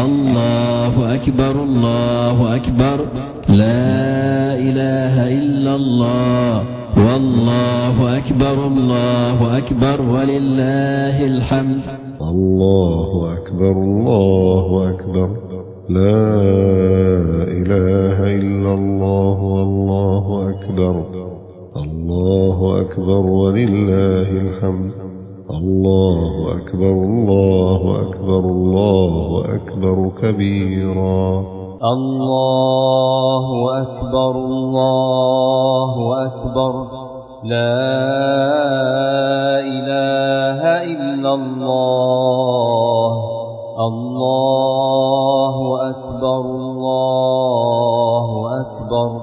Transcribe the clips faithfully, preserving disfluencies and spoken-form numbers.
الله أكبر الله أكبر لا إله إلا الله والله أكبر الله أكبر ولله الحمد. الله أكبر الله أكبر لا إله إلا الله والله أكبر الله أكبر ولله الحمد. الله أكبر الله أكبر الله أكبر كبيرا. الله أكبر الله أكبر لا إله إلا الله. الله أكبر الله أكبر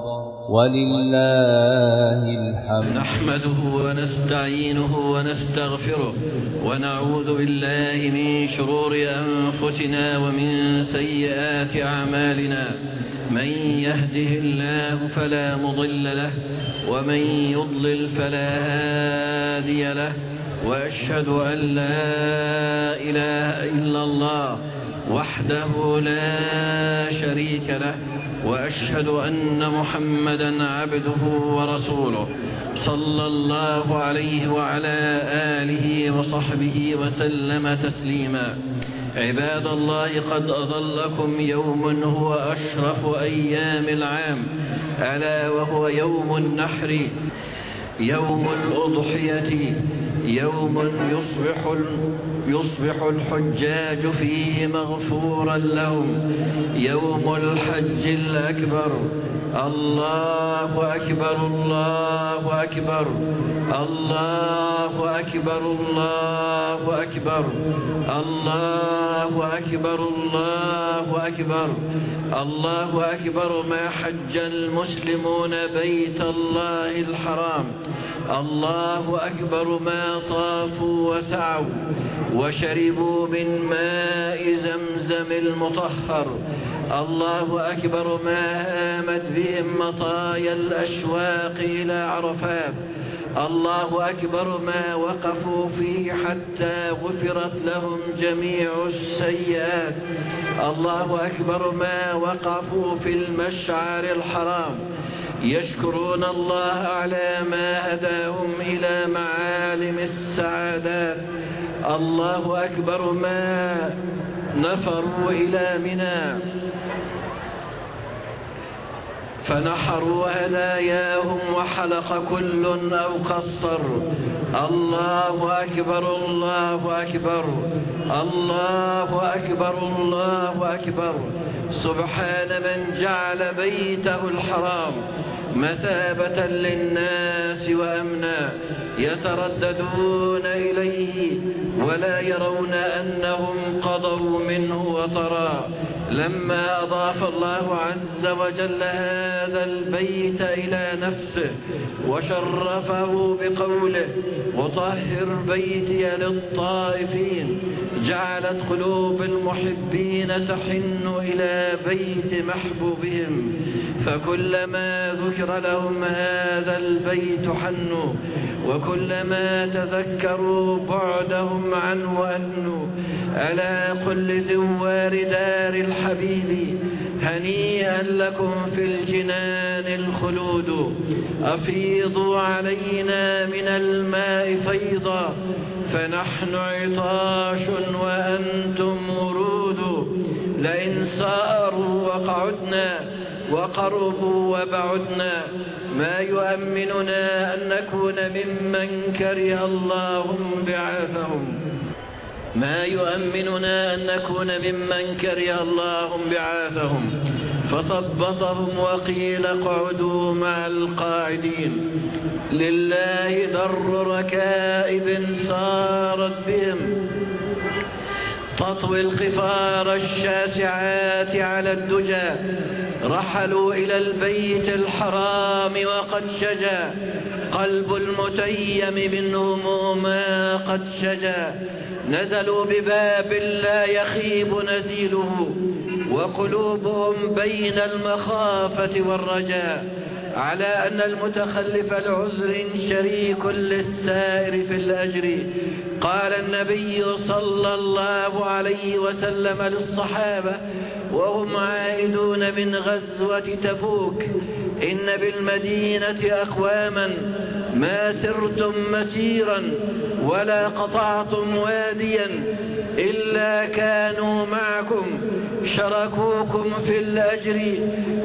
ولله الحمد. نحمده ونستعينه ونستغفره ونعوذ بالله من شرور أنفسنا ومن سيئات أعمالنا. من يهده الله فلا مضل له ومن يضلل فلا هادي له. وأشهد أن لا إله إلا الله وحده لا شريك له وأشهد أن محمدا عبده ورسوله صلى الله عليه وعلى آله وصحبه وسلم تسليما. عباد الله قد أظلكم يوم هو أشرف أيام العام، ألا وهو يوم النحر، يوم الأضحية، يوم يصبح يصبح الحجاج فيه مغفورا لهم، يوم الحج الأكبر. الله أكبر الله أكبر الله أكبر الله أكبر الله أكبر الله أكبر الله أكبر. ما حج المسلمون بيت الله الحرام. الله أكبر ما طافوا وسعوا وشربوا من ماء زمزم المطهر. الله أكبر ما هامت بهم مطايا الأشواق إلى عرفات. الله أكبر ما وقفوا فيه حتى غفرت لهم جميع السيئات. الله أكبر ما وقفوا في المشعر الحرام يشكرون الله على ما هداهم إلى معالم السعادات. الله أكبر ما نفروا إلى منى فنحروا هداياهم وحلق كل أو قصر. الله أكبر الله أكبر الله أكبر الله أكبر. سبحان من جعل بيته الحرام مثابة للناس وأمنا، يترددون إليه ولا يرون أنهم قضوا منه وطرا. لما أضاف الله عز وجل هذا البيت إلى نفسه وشرفه بقوله وطهر بيتي للطائفين، جعلت قلوب المحبين تحن إلى بيت محبوبهم، فكلما ذكر لهم هذا البيت حنوا، وكلما تذكروا بعدهم عنه أنوا. ألا قل لزوار دار الحبيب هنيئا لكم في الجنان الخلود. أفيضوا علينا من الماء فيضا فنحن عطاش وأنتم ورود. لئن ساروا وقعدنا وقربوا وبعدنا ما يؤمننا أن نكون ممن كره الله بعاثهم ما يؤمننا أن نكون ممن كره الله بعاثهم. فثبطهم وقيل اقعدوا مع القاعدين. لله در ركائب صارت بهم تطوي القفار الشاسعات على الدجى. رحلوا إلى البيت الحرام وقد شجا قلب المتيم منهم ما قد شجا. نزلوا بباب لا يخيب نزيله وقلوبهم بين المخافة والرجاء، على أن المتخلف العذر شريك للسائر في الأجر. قال النبي صلى الله عليه وسلم للصحابة وهم عائدون من غزوة تبوك: إن بالمدينة أقواما ما سرتم مسيرا ولا قطعتم واديا إلا كانوا معكم شركوكم في الأجر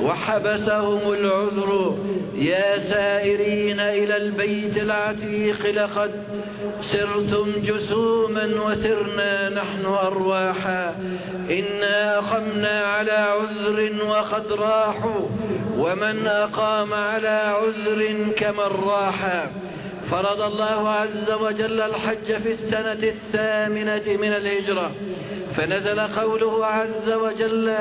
وحبسهم العذر. يا سائرين إلى البيت العتيق لقد سرتم جسوما وسرنا نحن أرواحا. إنا أقمنا على عذر وقد راحوا، ومن أقام على عذر كمن راح. فرض الله عز وجل الحج في السنة الثامنة من الهجرة، فنزل قوله عز وجل: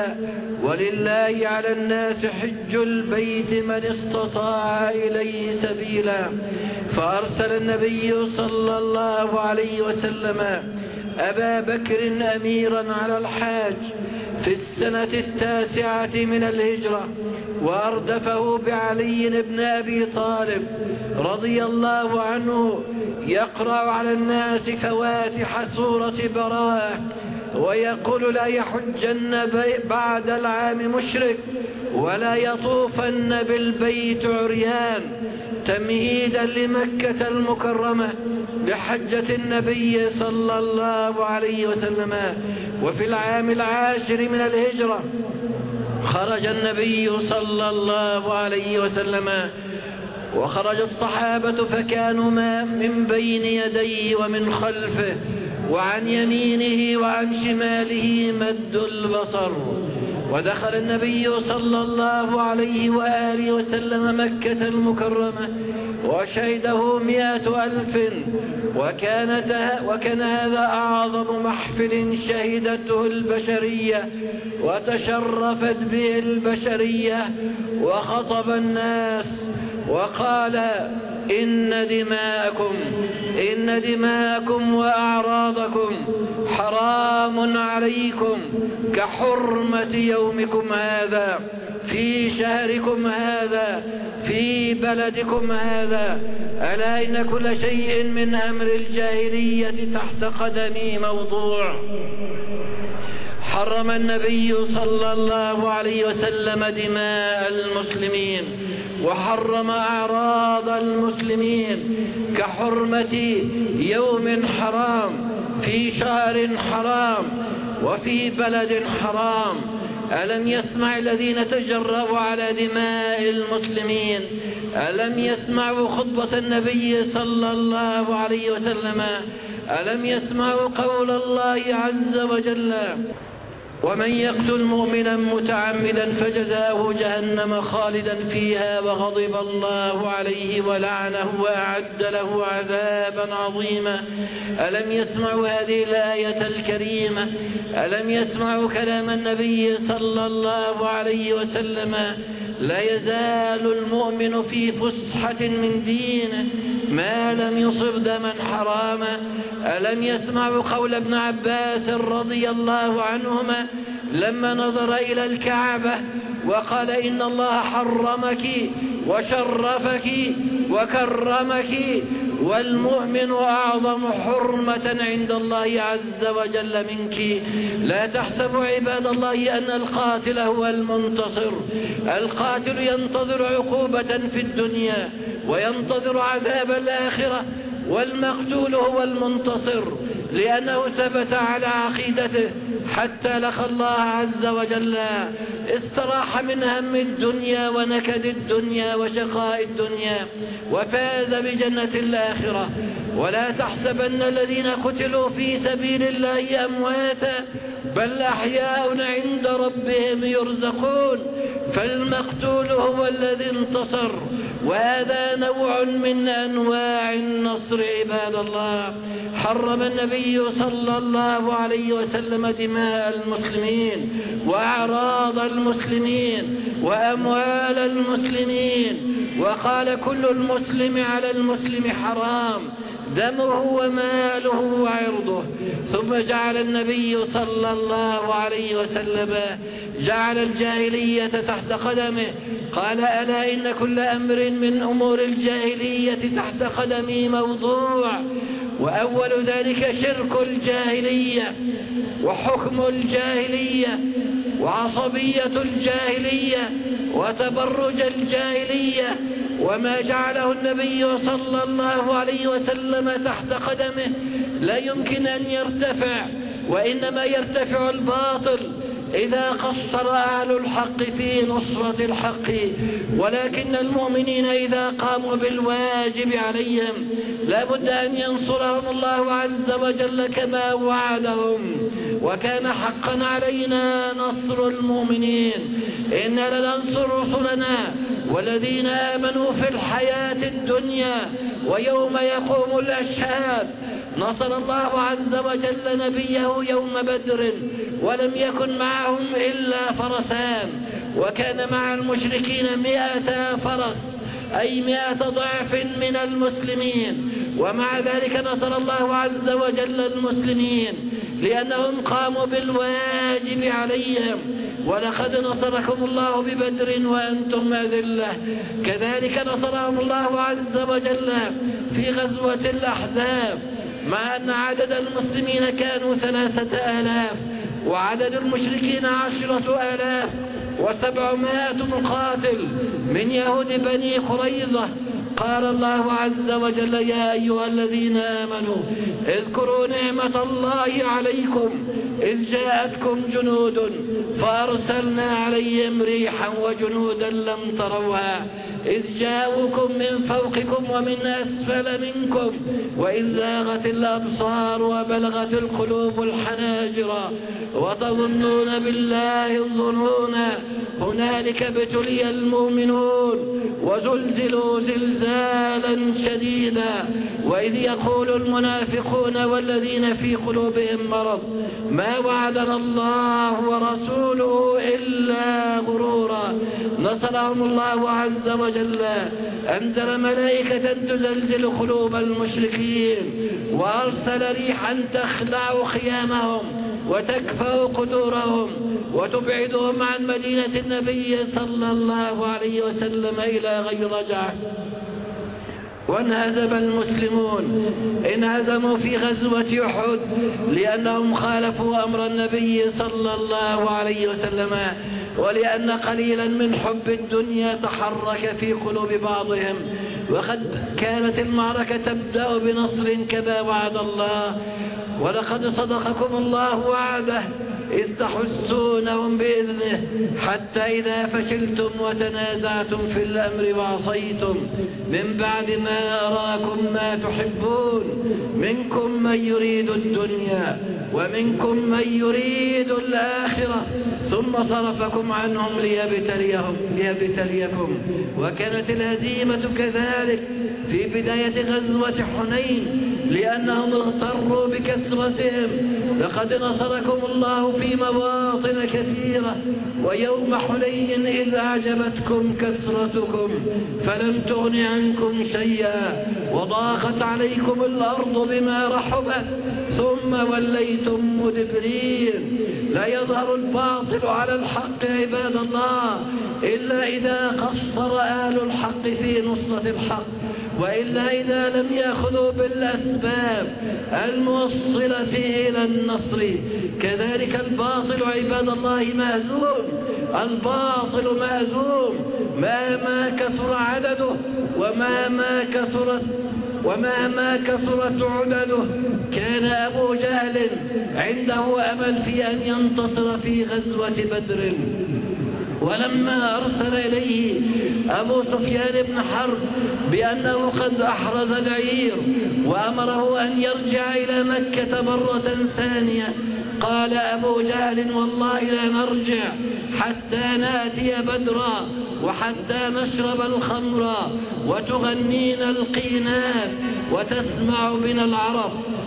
ولله على الناس حج البيت من استطاع إليه سبيلا. فأرسل النبي صلى الله عليه وسلم أبا بكر أميرا على الحاج في السنة التاسعة من الهجرة، وأردفه بعلي بن أبي طالب رضي الله عنه يقرأ على الناس فواتح سورة براءة ويقول: لا يحجن بعد العام مشرك ولا يطوفن بالبيت عريان، تمهيدا لمكة المكرمة لحجة النبي صلى الله عليه وسلم. وفي العام العاشر من الهجرة خرج النبي صلى الله عليه وسلم، وخرج الصحابة فكانوا ما من بين يديه ومن خلفه وعن يمينه وعن شماله مد البصر. ودخل النبي صلى الله عليه وآله وسلم مكة المكرمة وشهده مئة ألف، وكانت وكان هذا أعظم محفل شهدته البشرية وتشرفت به البشرية. وخطب الناس وقال: إن دماءكم إن دماءكم وأعراضكم حرام عليكم كحرمة يومكم هذا في شهركم هذا في بلدكم هذا. ألا إن كل شيء من أمر الجاهلية تحت قدمي موضوع. حرم النبي صلى الله عليه وسلم دماء المسلمين وحرم أعراض المسلمين كحرمة يوم حرام في شهر حرام وفي بلد حرام. ألم يسمع الذين تجرؤوا على دماء المسلمين؟ ألم يسمعوا خطبة النبي صلى الله عليه وسلم؟ ألم يسمعوا قول الله عز وجل: ومن يقتل مؤمنا متعمدا فجزاؤه جهنم خالدا فيها وغضب الله عليه ولعنه وأعد له عذابا عظيما. ألم يسمعوا هذه الآية الكريمة؟ ألم يسمعوا كلام النبي صلى الله عليه وسلم: لا يزال المؤمن في فسحة من دينه ما لم يصب دما حراما. ألم يسمعوا قول ابن عباس رضي الله عنهما لما نظر إلى الكعبة وقال: إن الله حرمك وشرفك وكرمك والمؤمن أعظم حرمة عند الله عز وجل منك. لا تحسبوا عباد الله أن القاتل هو المنتصر. القاتل ينتظر عقوبة في الدنيا وينتظر عذاب الآخرة، والمقتول هو المنتصر لأنه ثبت على عقيدته حتى لقى الله عز وجل، استراح من هم الدنيا ونكد الدنيا وشقاء الدنيا وفاز بجنة الآخرة. ولا تحسبن الذين قتلوا في سبيل الله أمواتا بل أحياء عند ربهم يرزقون. فالمقتول هو الذي انتصر، وهذا نوع من أنواع النصر عباد الله. حرم النبي صلى الله عليه وسلم دماء المسلمين وأعراض المسلمين وأموال المسلمين، وقال: كل المسلم على المسلم حرام دمه وماله وعرضه. ثم جعل النبي صلى الله عليه وسلم جعل الجاهلية تحت قدمه. قال: ألا إن كل أمر من أمور الجاهلية تحت قدمي موضوع. وأول ذلك شرك الجاهلية وحكم الجاهلية وعصبية الجاهلية وتبرج الجاهلية، وما جعله النبي صلى الله عليه وسلم تحت قدمه لا يمكن أن يرتفع، وإنما يرتفع الباطل إذا قصر أهل الحق في نصرة الحق. ولكن المؤمنين إذا قاموا بالواجب عليهم لا بد أن ينصرهم الله عز وجل كما وعدهم، وكان حقا علينا نصر المؤمنين. إنا لننصر رسلنا والذين آمنوا في الحياة الدنيا ويوم يقوم الأشهاد. نصر الله عز وجل نبيه يوم بدر ولم يكن معهم إلا فرسان، وكان مع المشركين مئة فرس أي مئة ضعف من المسلمين، ومع ذلك نصر الله عز وجل المسلمين لأنهم قاموا بالواجب عليهم. ولقد نصركم الله ببدر وأنتم أذلة. كذلك نصرهم الله عز وجل في غزوة الأحزاب، مع أن عدد المسلمين كانوا ثلاثة آلاف وعدد المشركين عشرة آلاف وسبعمائة مقاتل من يهود بني قريظة. قال الله عز وجل: يا أيها الذين آمنوا اذكروا نعمة الله عليكم إذ جاءتكم جنود فأرسلنا عليهم ريحا وجنودا لم تروها إذ جاءوكم من فوقكم ومن أسفل منكم وإذ زاغت الأبصار وبلغت القلوب الحناجر وتظنون بالله الظنون هنالك ابتلي المؤمنون وزلزلوا زلزالا شديدا وإذ يقول المنافقون والذين في قلوبهم مرض ما وعدنا الله ورسوله إلا غرورا. نصرهم الله عز وجل، أنزل ملائكة تزلزل قلوب المشركين وأرسل ريحا تخلع خيامهم وتكفأ قدورهم وتبعدهم عن مدينة النبي صلى الله عليه وسلم إلى غير رجعة. وانهزم المسلمون، انهزموا في غزوة أحد لأنهم خالفوا أمر النبي صلى الله عليه وسلم، ولأن قليلا من حب الدنيا تحرك في قلوب بعضهم. وقد كانت المعركة تبدأ بنصر كما وعد الله، ولقد صدقكم الله وعده إذ تحسونهم بإذنه حتى إذا فشلتم وتنازعتم في الأمر وعصيتم من بعد ما أراكم ما تحبون منكم من يريد الدنيا ومنكم من يريد الآخرة ثم صرفكم عنهم ليبتليهم ليبتليكم. وكانت الهزيمة كذلك في بداية غزوة حنين لأنهم اغتروا بكثرتهم. لقد نصركم الله في مواطن كثيرة، ويوم حنين إذ أعجبتكم كثرتكم فلم تغن عنكم شيئا وضاقت عليكم الأرض بما رحبت ثم وليتم مدبرين. لا يظهر الباطل على الحق عباد الله إلا إذا قصر أهل الحق في نصرة الحق، وإلا إذا لم يأخذوا بالأسباب الموصلة إلى النصر. كذلك الباطل عباد الله مهزوم، الباطل مهزوم ما ما كثر عدده وما ما كثرت وما ما كثرت عدده. كان أبو جهل عنده أمل في أن ينتصر في غزوة بدر، ولما أرسل إليه أبو سفيان بن حرب بأنه قد أحرز العير وأمره أن يرجع إلى مكة مرة ثانية، قال أبو جهل: والله لا نرجع حتى نأتي بدرا وحتى نشرب الخمر وتغنينا القينات وتسمع بنا العرب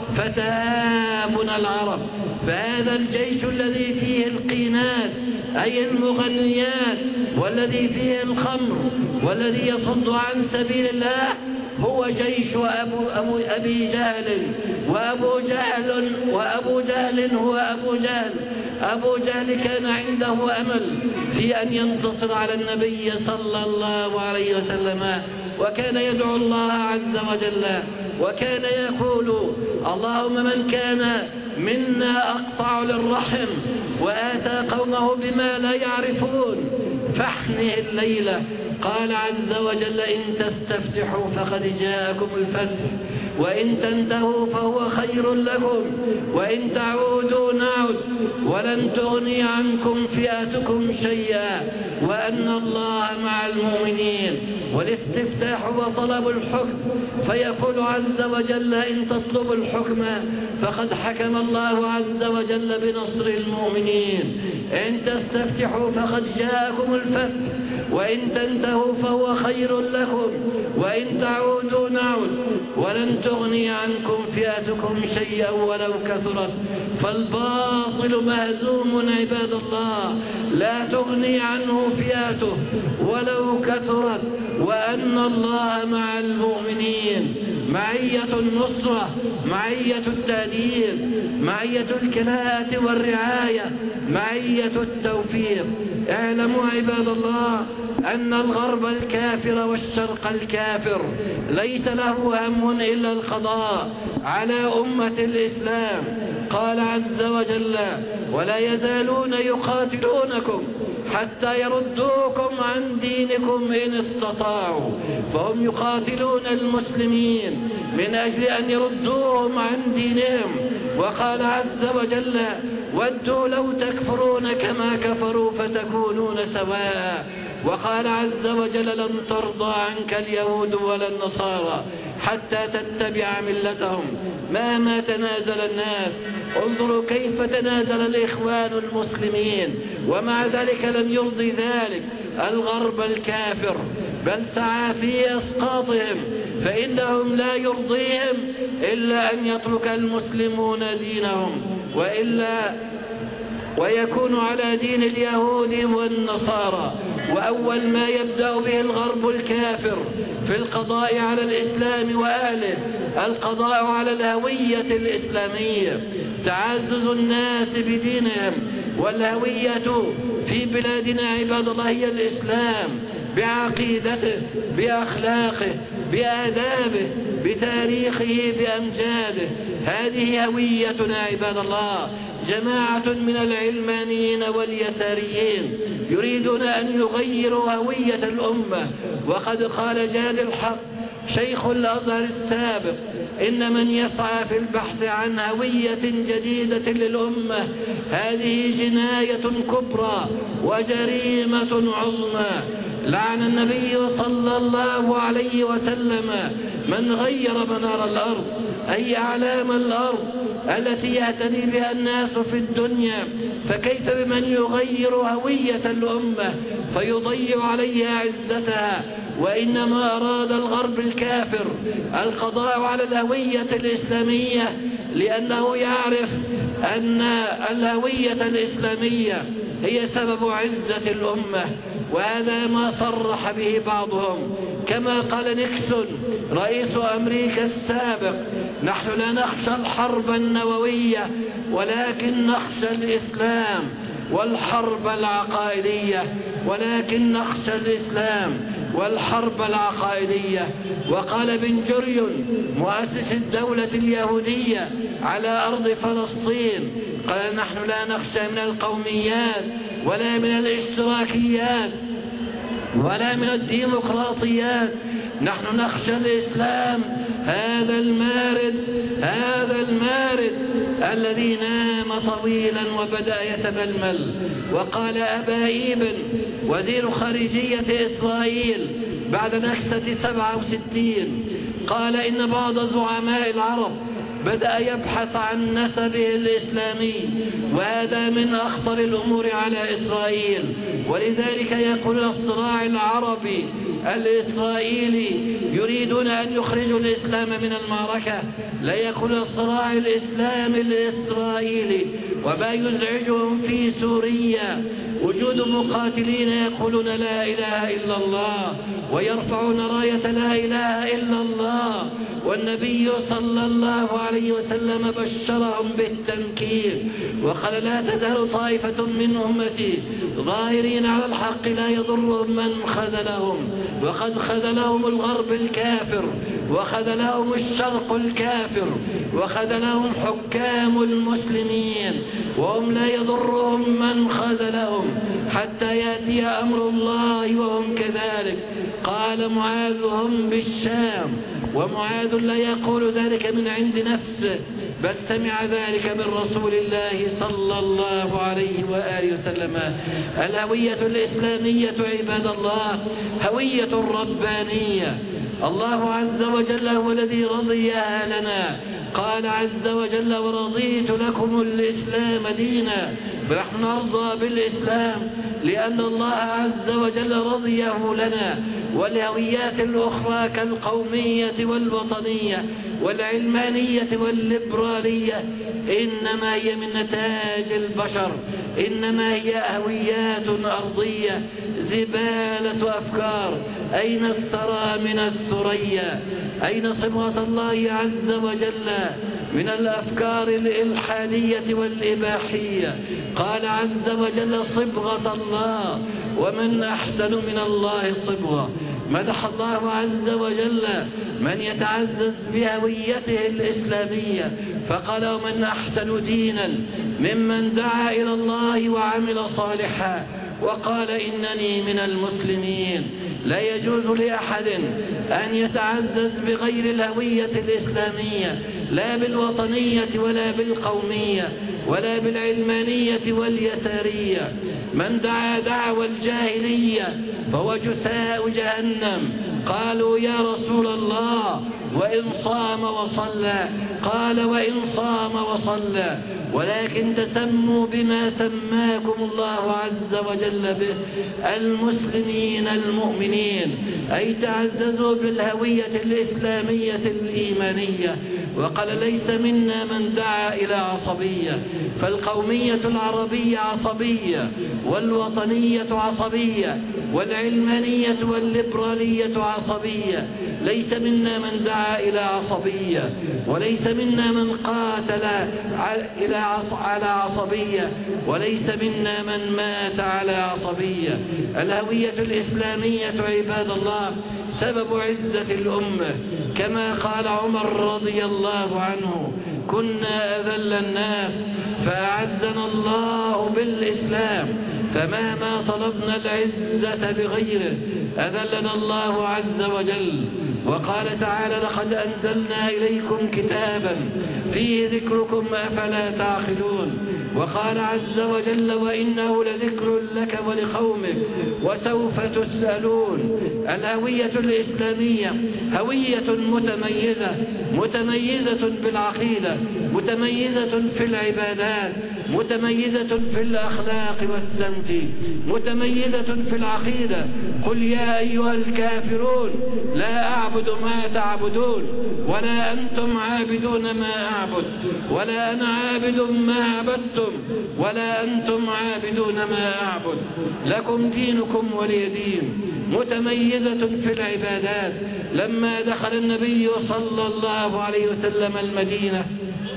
فتآبنا العرب. فهذا الجيش الذي فيه القينات أي المغنيات والذي فيه الخمر والذي يصد عن سبيل الله هو جيش أبو, أبو أبي جهل. وأبو جهل وأبو جهل هو أبو جهل. أبو جهل كان عنده أمل في أن ينتصر على النبي صلى الله عليه وسلم، وكان يدعو الله عز وجل وكان يقول اللهم من كان منا أقطع للرحم وآتى قومه بما لا يعرفون فاحنه الليلة. قال عز وجل إن تستفتحوا فقد جاءكم الفتح وإن تنتهوا فهو خير لكم وإن تعودوا نعد ولن تغني عنكم فئاتكم شيئا وأن الله مع المؤمنين. والاستفتاح هو طلب الحكم، فيقول عز وجل إن تطلبوا الحكم فقد حكم الله عز وجل بنصر المؤمنين. إن تستفتحوا فقد جاءكم الفتح وإن تنتهوا فهو خير لكم وإن تعودوا نعود ولن تغني عنكم فئاتكم شيئا ولو كثرت. فالباطل مهزوم عباد الله، لا تغني عنه فئاته ولو كثرت، وأن الله مع المؤمنين. معية النصرة، معية التأديب، معية الكلاءة والرعاية، معية التوفيق. اعلموا عباد الله أن الغرب الكافر والشرق الكافر ليس له هم إلا القضاء على أمة الإسلام. قال عز وجل ولا يزالون يقاتلونكم حتى يردوكم عن دينكم إن استطاعوا. فهم يقاتلون المسلمين من أجل أن يردوهم عن دينهم. وقال عز وجل ودوا لو تكفرون كما كفروا فتكونون سواء. وقال عز وجل لن ترضى عنك اليهود ولا النصارى حتى تتبع ملتهم مهما تنازل الناس. انظروا كيف تنازل الإخوان المسلمين ومع ذلك لم يرضي ذلك الغرب الكافر، بل سعى في إسقاطهم، فإنهم لا يرضيهم إلا أن يترك المسلمون دينهم وإلا ويكون على دين اليهود والنصارى. وأول ما يبدأ به الغرب الكافر في القضاء على الإسلام وأهله القضاء على الهوية الإسلامية، تعزز الناس بدينهم. والهوية في بلادنا عباد الله هي الإسلام بعقيدته بأخلاقه بآدابه بتاريخه بأمجاده. هذه هويتنا عباد الله. جماعة من العلمانيين واليساريين يريدون أن يغيروا هوية الأمة. وقد قال جاد الحق شيخ الأزهر السابق إن من يسعى في البحث عن هوية جديدة للأمة هذه جناية كبرى وجريمة عظمى. لعن النبي صلى الله عليه وسلم من غير منار الأرض أي أعلام الأرض التي يهتدي بها الناس في الدنيا، فكيف بمن يغير هوية الأمة فيضيع عليها عزتها. وإنما أراد الغرب الكافر القضاء على الهوية الإسلامية لأنه يعرف أن الهوية الإسلامية هي سبب عزة الأمة. وهذا ما صرح به بعضهم كما قال نيكسون رئيس أمريكا السابق نحن لا نخشى الحرب النووية ولكن نخشى الإسلام والحرب العقائدية ولكن نخشى الإسلام والحرب العقائدية. وقال بن جوريون مؤسس الدولة اليهودية على أرض فلسطين قال نحن لا نخشى من القوميات ولا من الاشتراكيات ولا من الديمقراطيات، نحن نخشى الإسلام هذا المارد هذا المارد الذي نام طويلا وبدأ يتململ. وقال أبا إيبن وزير خارجية إسرائيل بعد نكسة سبعة وستين قال إن بعض زعماء العرب بدأ يبحث عن نسبه الإسلامي وهذا من أخطر الأمور على إسرائيل. ولذلك يقول الصراع العربي الإسرائيلي يريدون أن يخرجوا الإسلام من المعركة، لا يقول الصراع الإسلامي الإسرائيلي. وما يزعجهم في سوريا وجود مقاتلين يقولون لا إله إلا الله ويرفعون راية لا إله إلا الله، والنبي صلى الله عليه وسلم بشرهم بالتمكين وقال لا تزال طائفة من أمتي ظاهرين على الحق لا يضرهم من خذلهم، وقد خذلهم الغرب الكافر وخذلهم الشرق الكافر وخذلهم حكام المسلمين، وهم لا يضرهم من خذلهم حتى يأتي أمر الله وهم كذلك. قال معاذ هم بالشام، ومعاذ لا يقول ذلك من عند نفسه بل سمع ذلك من رسول الله صلى الله عليه وآله وسلم. الهوية الإسلامية عباد الله هوية ربانية، الله عز وجل هو الذي رضيها لنا، قال عز وجل ورضيت لكم الإسلام دينا، نحن نرضى بالإسلام لأن الله عز وجل رضيه لنا. والهويات الأخرى كالقومية والوطنية والعلمانية والليبرالية إنما هي من نتاج البشر، إنما هي هويات أرضية زبالة أفكار. أين الثرى من الثريا؟ أين صبغة الله عز وجل من الأفكار الإلحادية والإباحية؟ قال عز وجل صبغة الله، ومن أحسن من الله صبغة. مدح الله عز وجل من يتعزز بهويته الإسلامية فقال ومن أحسن دينا ممن دعا إلى الله وعمل صالحا وقال إنني من المسلمين. لا يجوز لأحد أن يتعزز بغير الهوية الإسلامية، لا بالوطنية ولا بالقومية ولا بالعلمانية واليسارية. من دعا دعوى الجاهلية فهو جثاء جهنم. قالوا يا رسول الله وإن صام وصلى؟ قال وإن صام وصلى ولكن تسموا بما سماكم الله عز وجل به المسلمين المؤمنين، أي تعززوا بالهوية الإسلامية الإيمانية. وقال ليس منا من دعا إلى عصبية، فالقومية العربية عصبية والوطنية عصبية والعلمانية والليبرالية عصبية. ليس منا من دعا إلى عصبية، وليس منا من قاتل إلى على عصبية، وليس منا من مات على عصبية. الهوية الإسلامية عباد الله سبب عزة الأمة، كما قال عمر رضي الله عنه كنا أذل الناس فأعزنا الله بالإسلام، فمهما طلبنا العزة بغيره أذلنا الله عز وجل. وقال تعالى لقد أنزلنا إليكم كتابا فيه ذكركم أفلا تعقلون. وقال عز وجل وإنه لذكر لك ولقومك وسوف تسألون. الهوية الإسلامية هوية متميزة، متميزة بالعقيدة، متميزة في العبادات، متميزة في الأخلاق والسمت، متميزة في العقيدة. قل يا أيها الكافرون لا أعبد ما تعبدون ولا أنتم عابدون ما أعبد ولا أنا عابد ما عبدتم ولا أنتم عابدون ما أعبد لكم دينكم ولي دين. متميزة في العبادات. لما دخل النبي صلى الله عليه وسلم المدينة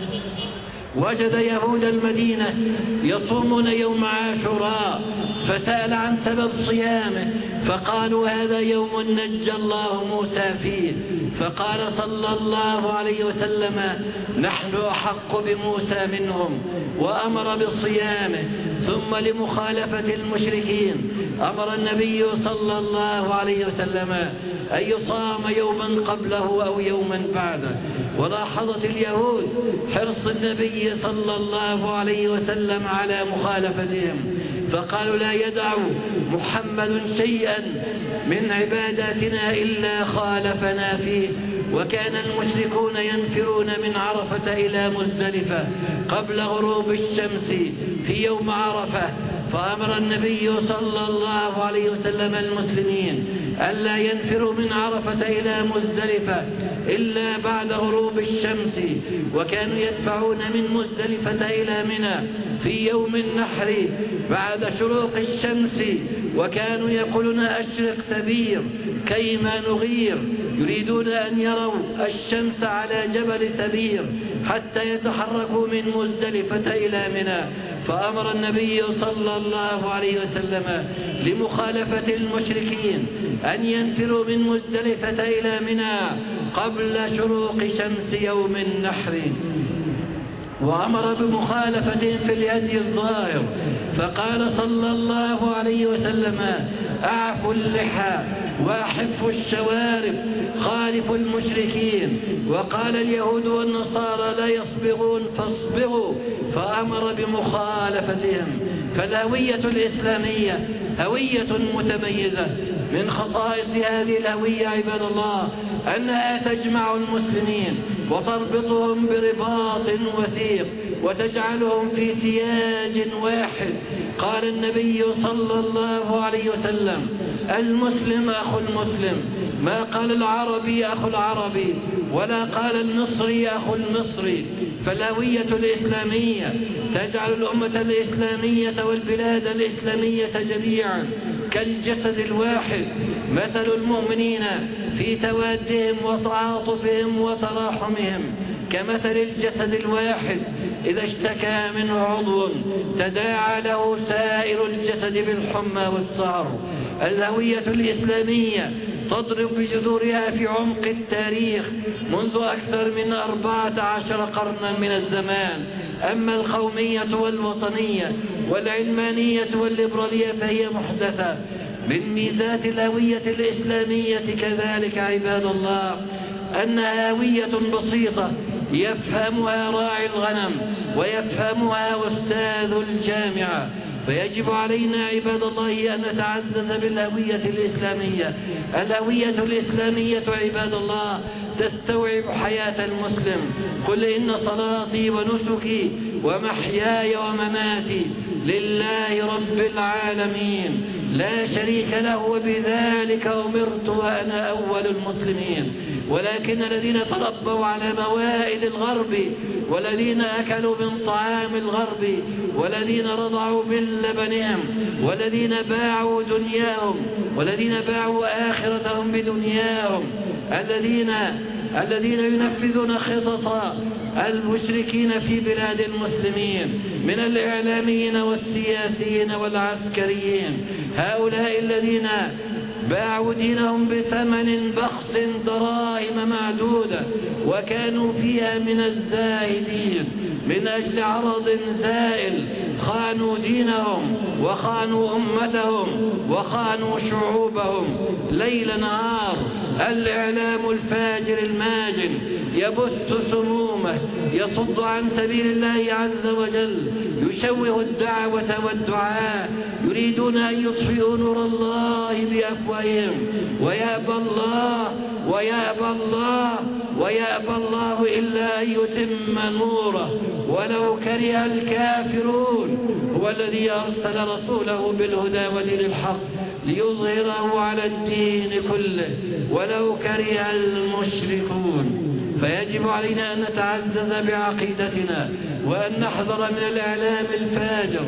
وجد يهود المدينة يصومون يوم عاشوراء، فسأل عن سبب صيامه فقالوا هذا يوم نجى الله موسى فيه، فقال صلى الله عليه وسلم نحن أحق بموسى منهم وأمر بصيامه. ثم لمخالفة المشركين أمر النبي صلى الله عليه وسلم أن يصام يوما قبله أو يوما بعده. ولاحظت اليهود حرص النبي صلى الله عليه وسلم على مخالفتهم، فقالوا لا يدع محمد شيئا من عباداتنا إلا خالفنا فيه. وكان المشركون ينفرون من عرفة إلى مزدلفة قبل غروب الشمس في يوم عرفة، فأمر النبي صلى الله عليه وسلم المسلمين ألا ينفروا من عرفة إلى مزدلفة إلا بعد غروب الشمس، وكانوا يدفعون من مزدلفة إلى منى في يوم النحر بعد شروق الشمس، وكانوا يقولون أشرق تبير كيما نغير، يريدون أن يروا الشمس على جبل تبير حتى يتحركوا من مزدلفة إلى منى. فأمر النبي صلى الله عليه وسلم لمخالفة المشركين أن ينفروا من مزدلفة إلى منى قبل شروق شمس يوم النحر، وأمر بمخالفتهم في الهدي الظاهر، فقال صلى الله عليه وسلم: أعفوا اللحى وأحفوا الشوارب، خالفوا المشركين. وقال اليهود والنصارى: لا يصبغون فاصبغوا، فأمر بمخالفتهم. فالهوية الإسلامية هوية متميزة. من خصائص هذه الهوية عباد الله أنها تجمع المسلمين وتربطهم برباط وثيق وتجعلهم في سياج واحد. قال النبي صلى الله عليه وسلم: المسلم أخو المسلم، ما قال العربي أخو العربي ولا قال المصري أخو المصري. فالهوية الإسلامية تجعل الأمة الإسلامية والبلاد الإسلامية جميعا كالجسد الواحد. مثل المؤمنين في توادهم وتعاطفهم وتراحمهم كمثل الجسد الواحد، إذا اشتكى منه عضو تداعى له سائر الجسد بالحمى والسهر. الهوية الإسلامية تضرب بجذورها في عمق التاريخ منذ أكثر من أربعة عشر قرنا من الزمان. أما القومية والوطنية والعلمانية والليبرالية فهي محدثة. من ميزات الهوية الإسلامية كذلك عباد الله أنها هوية بسيطة يفهمها راعي الغنم ويفهمها أستاذ الجامعة. فيجب علينا عباد الله أن نتعزز بالهوية الإسلامية. الهوية الإسلامية عباد الله تستوعب حياة المسلم. قل إن صلاتي ونسكي ومحياي ومماتي لله رب العالمين لا شريك له وبذلك أمرت وأنا أول المسلمين. ولكن الذين تربوا على موائد الغرب والذين أكلوا من طعام الغرب والذين رضعوا من لبنهم والذين باعوا دنياهم والذين باعوا آخرتهم بدنياهم، الذين الذين ينفذون خطط المشركين في بلاد المسلمين من الإعلاميين والسياسيين والعسكريين، هؤلاء الذين باعوا دينهم بثمن بخس دراهم معدودة وكانوا فيها من الزاهدين من أجل عرض زائل، خانوا دينهم وخانوا أمتهم وخانوا شعوبهم ليل نهار. الإعلام الفاجر الماجن يبث سمومه، يصد عن سبيل الله عز وجل، يشوه الدعوة والدعاء، يريدون أن يطفئوا نور الله بأفواههم، ويأبى الله ويأبى الله ويأبى الله إلا أن يتم نوره ولو كره الكافرون. هو الذي أرسل رسوله بالهدى ودين الحق ليظهره على الدين كله ولو كره المشركون. فيجب علينا أن نتعزز بعقيدتنا وأن نحذر من الإعلام الفاجر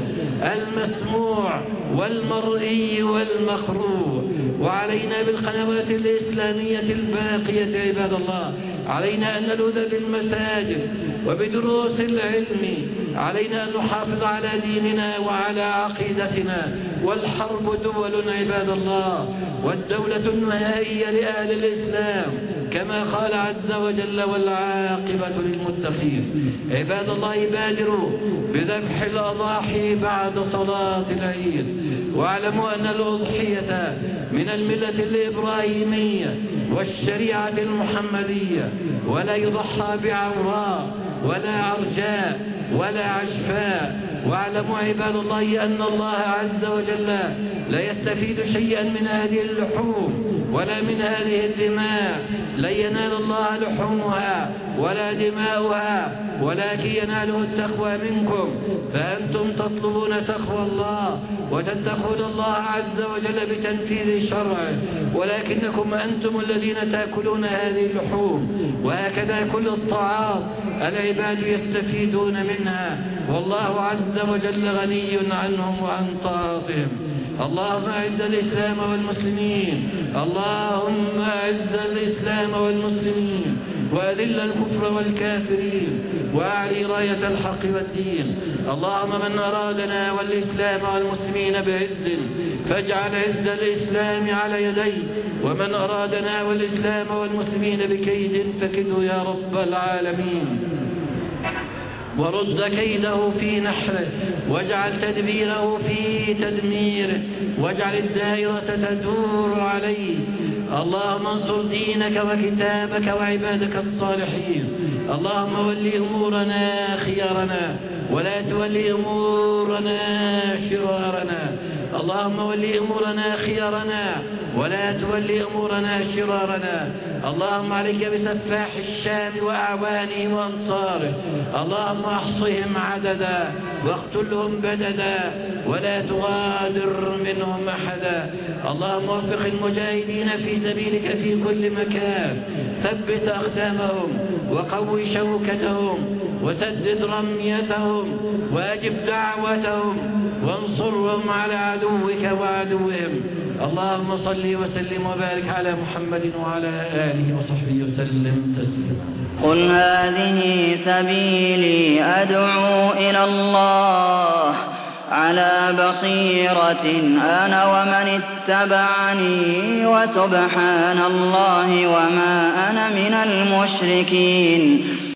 المسموع والمرئي والمقروء. وعلينا بالقنوات الإسلامية الباقية عباد الله علينا أن نلوذ بالمساجد وبدروس العلم، علينا أن نحافظ على ديننا وعلى عقيدتنا. والحرب دول عباد الله، والدولة النهائية لأهل الإسلام كما قال عز وجل: والعاقبة للمتقين. عباد الله بادروا بذبح الأضاحي بعد صلاة العيد، واعلموا أن الأضحية من الملة الإبراهيمية والشريعة المحمدية، ولا يضحى بعوراء ولا عرجاء ولا عشفاء، واعلموا عباد الله أن الله عز وجل لا يستفيد شيئا من هذه اللحوم ولا من هذه الدماء. لن ينال الله لحومها ولا دماؤها ولكن يناله التقوى منكم، فأنتم تطلبون تقوى الله وتتقون الله عز وجل بتنفيذ شرعه، ولكنكم أنتم الذين تأكلون هذه اللحوم. وهكذا كل الطاعات العباد يستفيدون منها، والله عز وجل غني عنهم وعن طاعتهم. اللهم أعز الإسلام والمسلمين، اللهم أعز الإسلام والمسلمين وأذل الكفر والكافرين وأعلي راية الحق والدين. اللهم من أرادنا والإسلام والمسلمين بعز فاجعل عز الإسلام على يديه، ومن أرادنا والإسلام والمسلمين بكيد فكده يا رب العالمين، ورد كيده في نحره، واجعل تدبيره في تدميره، واجعل الدائرة تدور عليه. اللهم انصر دينك وكتابك وعبادك الصالحين. اللهم ول أمورنا خيارنا ولا تولي أمورنا شرارنا. اللهم ولي أمورنا خيارنا ولا تولي أمورنا شرارنا. اللهم عليك بسفاح الشام وأعوانه وأنصاره، اللهم احصهم عددا واقتلهم بددا ولا تغادر منهم أحدا. اللهم وفق المجاهدين في سبيلك في كل مكان، ثبت أقدامهم وقوي شوكتهم وسدد رميتهم واجب دعوتهم وانصرهم على عدوك وعدوهم. اللهم صل وسلم وبارك على محمد وعلى آله وصحبه وسلم تسليما. قل هذه سبيلي أدعو إلى الله على بصيرة أنا ومن اتبعني وسبحان الله وما أنا من المشركين.